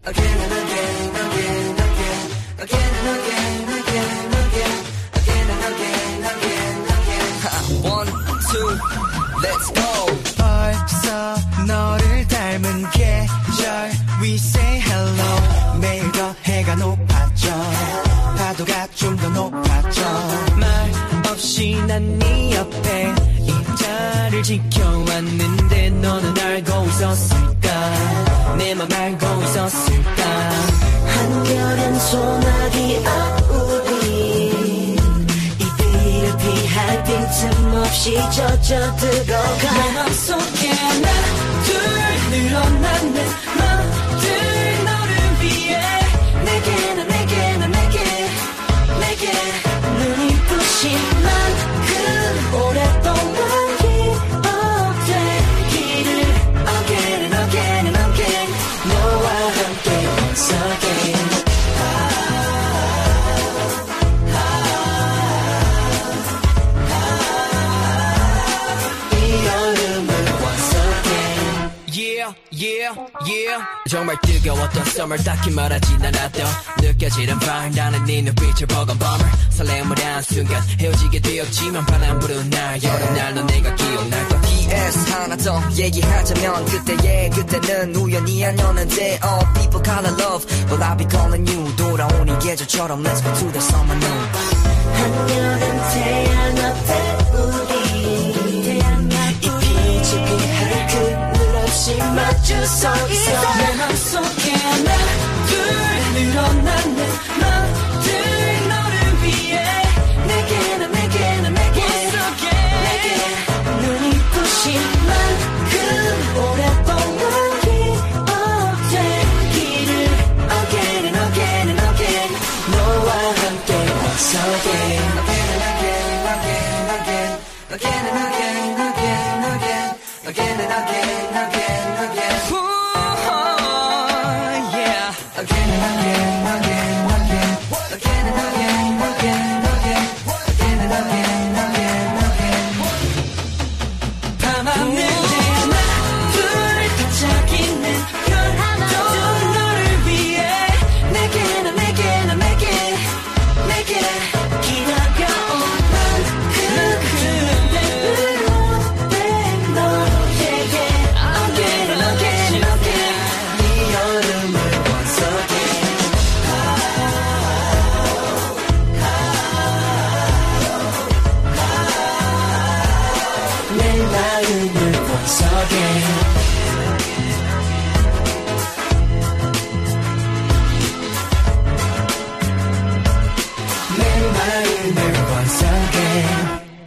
again and again, again, again, again and again, again, again, again and again, again, again. One, two, let's go. 벌써 너를 닮은 계절 We say hello 매일 더 해가 높아져 파도가 좀 더 높아져 말 없이 난 네 옆에 이 자리를 지켜왔는데 너는 알고 있었을까 내 맘 알고 있었을까 한결은 소나기 아우리 이 비를 피할 빈틈없이 젖어 들어가 내 맘속에 하나 둘 늘어난 내 맘들 너를 위해 내게 나 내게 나 내게 내게 눈이 부신 만큼 오랫동안 기억되기를 Again and again and again 너와 함께 once again 이 여름을 once again Yeah, yeah, yeah 정말 뜨거웠던 summer 딱히 말하진 않았던 느껴지는 발 나는 네 눈빛을 보건 bummer 설렘을 한 순간 헤어지게 되었지만 바람 부는 날 여름날 너 내가 기억날 거야 PS 하나 더 얘기하자면 그때는 우연히 아니었는데 All people call it love But I'll be calling you 돌아온 이 계절처럼 Let's go to the summer noon 한여름 태양 앞에 우리 이 빛이 피할 그늘 없이 마주 서 있어 내 맘속에 하나 둘 늘어난 내 맘들 너를 위해 내게 나 내게 나 내게 내게 눈이 부신 만큼 오랫동안 기억되기를 Again and again and again 너와 함께 once again Again and again, again, again, again and again, again, again. Ooh, yeah Again and again.